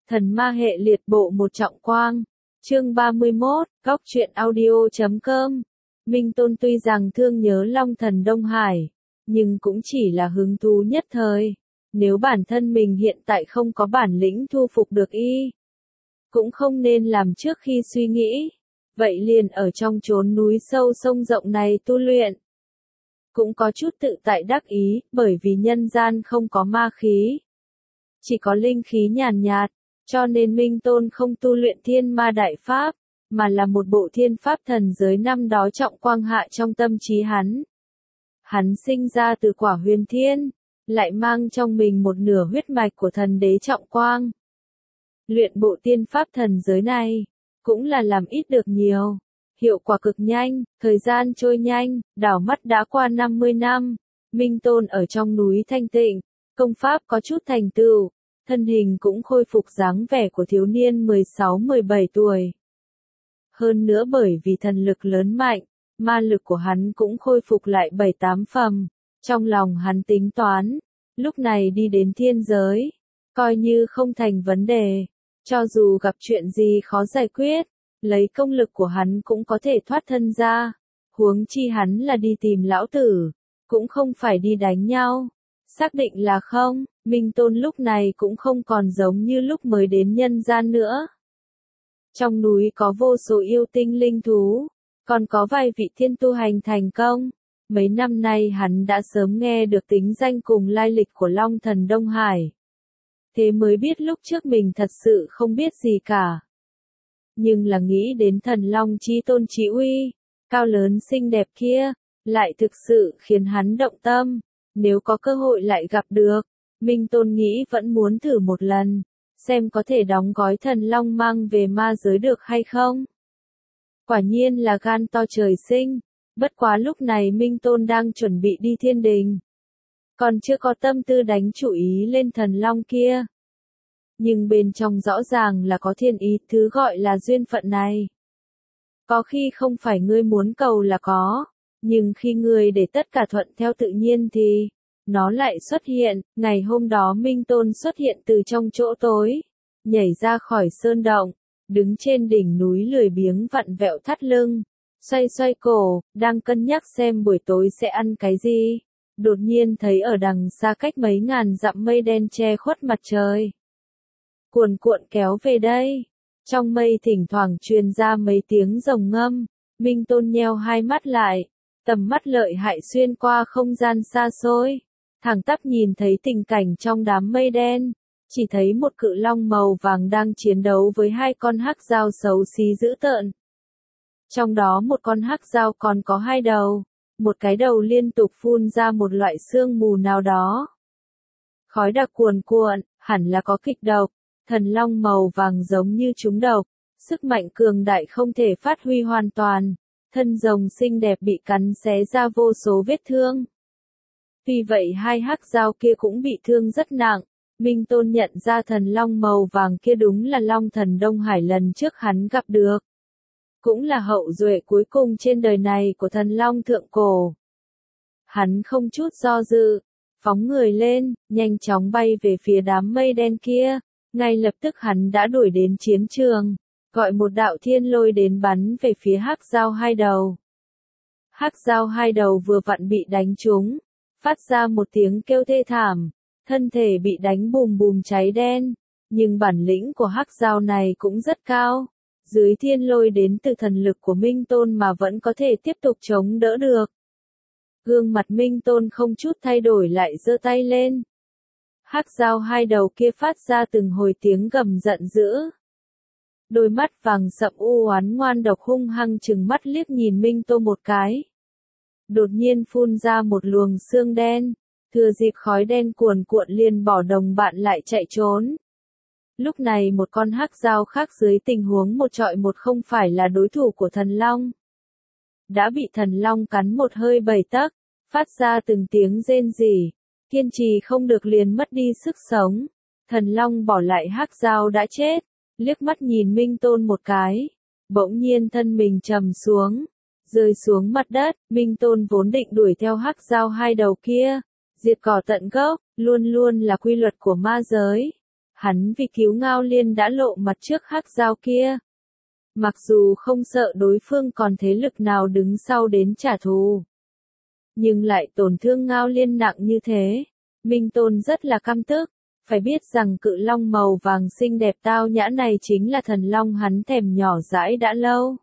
Thần ma hệ liệt bộ một trọng quang. Chương 31, góc truyện audio.com. Minh Tôn tuy rằng thương nhớ Long Thần Đông Hải, nhưng cũng chỉ là hứng thú nhất thời. Nếu bản thân mình hiện tại không có bản lĩnh thu phục được y, cũng không nên làm trước khi suy nghĩ. Vậy liền ở trong chốn núi sâu sông rộng này tu luyện. Cũng có chút tự tại đắc ý, bởi vì nhân gian không có ma khí, chỉ có linh khí nhàn nhạt, cho nên Minh Tôn không tu luyện thiên ma đại pháp, mà là một bộ thiên pháp thần giới năm đó trọng quang hạ trong tâm trí hắn. Hắn sinh ra từ quả huyền thiên, lại mang trong mình một nửa huyết mạch của thần đế trọng quang. Luyện bộ tiên pháp thần giới này, cũng là làm ít được nhiều. Hiệu quả cực nhanh, thời gian trôi nhanh, đảo mắt đã qua 50 năm. Minh Tôn ở trong núi thanh tịnh, công pháp có chút thành tựu, thân hình cũng khôi phục dáng vẻ của thiếu niên 16-17 tuổi. Hơn nữa bởi vì thần lực lớn mạnh, ma lực của hắn cũng khôi phục lại 7-8 phần. Trong lòng hắn tính toán, lúc này đi đến thiên giới, coi như không thành vấn đề. Cho dù gặp chuyện gì khó giải quyết, lấy công lực của hắn cũng có thể thoát thân ra. Huống chi hắn là đi tìm lão tử, cũng không phải đi đánh nhau. Xác định là không, Minh Tôn lúc này cũng không còn giống như lúc mới đến nhân gian nữa. Trong núi có vô số yêu tinh linh thú, còn có vài vị thiên tu hành thành công. Mấy năm nay hắn đã sớm nghe được tính danh cùng lai lịch của Long Thần Đông Hải. Thế mới biết lúc trước mình thật sự không biết gì cả. Nhưng là nghĩ đến thần Long Chí Tôn Chí Uy, cao lớn xinh đẹp kia, lại thực sự khiến hắn động tâm. Nếu có cơ hội lại gặp được, Minh Tôn nghĩ vẫn muốn thử một lần, xem có thể đóng gói thần Long mang về ma giới được hay không. Quả nhiên là gan to trời sinh, bất quá lúc này Minh Tôn đang chuẩn bị đi thiên đình. Còn chưa có tâm tư đánh chủ ý lên thần Long kia. Nhưng bên trong rõ ràng là có thiên ý, thứ gọi là duyên phận này. Có khi không phải ngươi muốn cầu là có, nhưng khi ngươi để tất cả thuận theo tự nhiên thì nó lại xuất hiện. Ngày hôm đó Minh Tôn xuất hiện từ trong chỗ tối, nhảy ra khỏi sơn động, đứng trên đỉnh núi lười biếng vặn vẹo thắt lưng, xoay xoay cổ, đang cân nhắc xem buổi tối sẽ ăn cái gì. Đột nhiên thấy ở đằng xa cách mấy ngàn dặm mây đen che khuất mặt trời, cuồn cuộn kéo về đây. Trong mây thỉnh thoảng truyền ra mấy tiếng rồng ngâm. Minh Tôn nheo hai mắt lại, tầm mắt lợi hại xuyên qua không gian xa xôi, thẳng tắp nhìn thấy tình cảnh trong đám mây đen. Chỉ thấy một cự long màu vàng đang chiến đấu với hai con hắc dao xấu xí dữ tợn. Trong đó một con hắc dao còn có hai đầu, một cái đầu liên tục phun ra một loại sương mù nào đó. Khói đặc cuồn cuộn, hẳn là có kịch độc. Thần long màu vàng giống như trúng độc, sức mạnh cường đại không thể phát huy hoàn toàn. Thân rồng xinh đẹp bị cắn xé ra vô số vết thương. Vì vậy hai hắc dao kia cũng bị thương rất nặng. Minh Tôn nhận ra thần long màu vàng kia đúng là Long Thần Đông Hải lần trước hắn gặp được. Cũng là hậu duệ cuối cùng trên đời này của thần long thượng cổ. Hắn không chút do dự, phóng người lên, nhanh chóng bay về phía đám mây đen kia. Ngay lập tức hắn đã đuổi đến chiến trường, gọi một đạo thiên lôi đến bắn về phía hắc dao hai đầu. Hắc dao hai đầu vừa vặn bị đánh trúng, phát ra một tiếng kêu thê thảm, thân thể bị đánh bùm bùm cháy đen. Nhưng bản lĩnh của hắc dao này cũng rất cao, dưới thiên lôi đến từ thần lực của Minh Tôn mà vẫn có thể tiếp tục chống đỡ được. Gương mặt Minh Tôn không chút thay đổi lại giơ tay lên. Hắc dao hai đầu kia phát ra từng hồi tiếng gầm giận dữ. Đôi mắt vàng sậm u oán ngoan độc hung hăng trừng mắt liếc nhìn Minh Tôn một cái. Đột nhiên phun ra một luồng xương đen, thừa dịp khói đen cuồn cuộn liền bỏ đồng bạn lại chạy trốn. Lúc này một con hắc dao khác dưới tình huống một trọi một không phải là đối thủ của thần long. Đã bị thần long cắn một hơi 7 tấc, phát ra từng tiếng rên rỉ. Kiên trì không được liền mất đi sức sống. Thần long bỏ lại hắc dao đã chết, liếc mắt nhìn Minh Tôn một cái. Bỗng nhiên thân mình trầm xuống, rơi xuống mặt đất. Minh Tôn vốn định đuổi theo hắc dao hai đầu kia, diệt cỏ tận gốc, luôn luôn là quy luật của ma giới. Hắn vì cứu Ngao Liên đã lộ mặt trước hắc giao kia. Mặc dù không sợ đối phương còn thế lực nào đứng sau đến trả thù, nhưng lại tổn thương Ngao Liên nặng như thế. Minh Tôn rất là căm tức, phải biết rằng cự long màu vàng xinh đẹp tao nhã này chính là thần long hắn thèm nhỏ dãi đã lâu.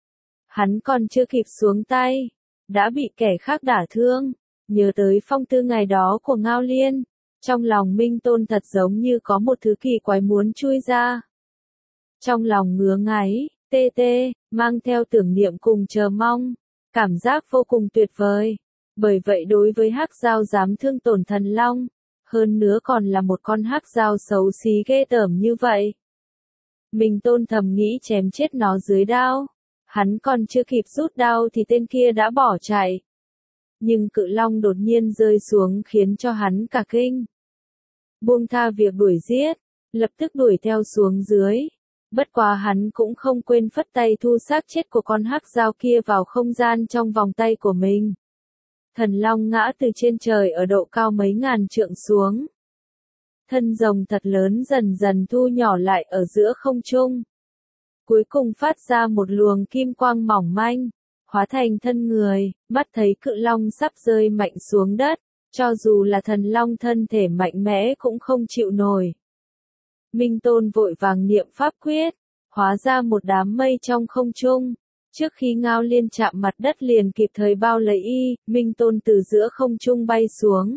Hắn còn chưa kịp xuống tay, đã bị kẻ khác đả thương. Nhớ tới phong tư ngày đó của Ngao Liên, trong lòng Minh Tôn thật giống như có một thứ kỳ quái muốn chui ra. Trong lòng ngứa ngáy, tê tê, mang theo tưởng niệm cùng chờ mong, cảm giác vô cùng tuyệt vời. Bởi vậy đối với hắc giao dám thương tổn thần long, hơn nữa còn là một con hắc giao xấu xí ghê tởm như vậy, Minh Tôn thầm nghĩ chém chết nó dưới đao. Hắn còn chưa kịp rút đao thì tên kia đã bỏ chạy. Nhưng cự long đột nhiên rơi xuống khiến cho hắn cả kinh. Buông tha việc đuổi giết, lập tức đuổi theo xuống dưới. Bất quá hắn cũng không quên phất tay thu xác chết của con hắc giao kia vào không gian trong vòng tay của mình. Thần long ngã từ trên trời ở độ cao mấy ngàn trượng xuống. Thân rồng thật lớn dần dần thu nhỏ lại ở giữa không trung. Cuối cùng phát ra một luồng kim quang mỏng manh, hóa thành thân người, mắt thấy cự long sắp rơi mạnh xuống đất, cho dù là thần long thân thể mạnh mẽ cũng không chịu nổi. Minh Tôn vội vàng niệm pháp quyết, hóa ra một đám mây trong không trung. Trước khi Ngao Liên chạm mặt đất liền kịp thời bao lấy y, Minh Tôn từ giữa không trung bay xuống.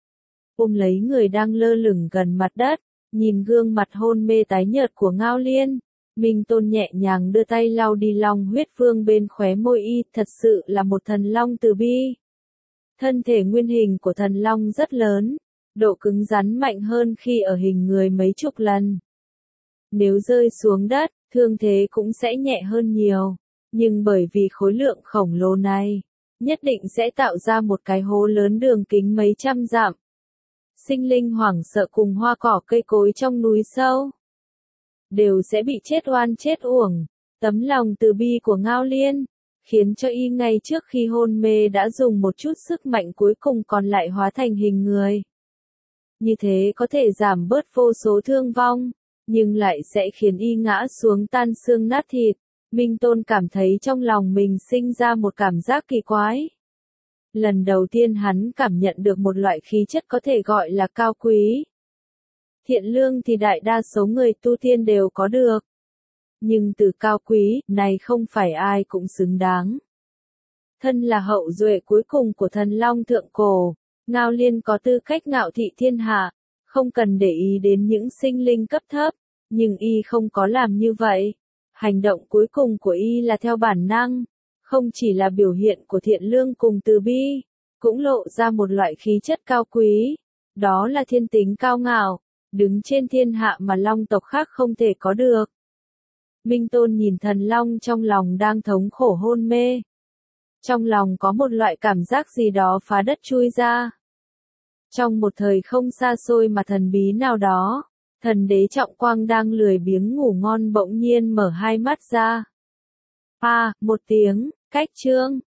Ôm lấy người đang lơ lửng gần mặt đất, nhìn gương mặt hôn mê tái nhợt của Ngao Liên. Minh Tôn nhẹ nhàng đưa tay lau đi long huyết vương bên khóe môi y, thật sự là một thần long từ bi. Thân thể nguyên hình của thần long rất lớn, độ cứng rắn mạnh hơn khi ở hình người mấy chục lần. Nếu rơi xuống đất, thương thế cũng sẽ nhẹ hơn nhiều, nhưng bởi vì khối lượng khổng lồ này, nhất định sẽ tạo ra một cái hố lớn đường kính mấy trăm dặm. Sinh linh hoảng sợ cùng hoa cỏ cây cối trong núi sâu đều sẽ bị chết oan chết uổng. Tấm lòng từ bi của Ngao Liên khiến cho y ngay trước khi hôn mê đã dùng một chút sức mạnh cuối cùng còn lại hóa thành hình người. Như thế có thể giảm bớt vô số thương vong, nhưng lại sẽ khiến y ngã xuống tan xương nát thịt. Minh Tôn cảm thấy trong lòng mình sinh ra một cảm giác kỳ quái. Lần đầu tiên hắn cảm nhận được một loại khí chất có thể gọi là cao quý. Thiện lương thì đại đa số người tu tiên đều có được. Nhưng từ cao quý này không phải ai cũng xứng đáng. Thân là hậu duệ cuối cùng của thần long thượng cổ, Ngao Liên có tư cách ngạo thị thiên hạ, không cần để ý đến những sinh linh cấp thấp, nhưng y không có làm như vậy. Hành động cuối cùng của y là theo bản năng, không chỉ là biểu hiện của thiện lương cùng từ bi, cũng lộ ra một loại khí chất cao quý, đó là thiên tính cao ngạo, đứng trên thiên hạ mà long tộc khác không thể có được. Minh Tôn nhìn thần long trong lòng đang thống khổ hôn mê. Trong lòng có một loại cảm giác gì đó phá đất chui ra. Trong một thời không xa xôi mà thần bí nào đó, thần đế Trọng Quang đang lười biếng ngủ ngon bỗng nhiên mở hai mắt ra. Một tiếng, cách chương.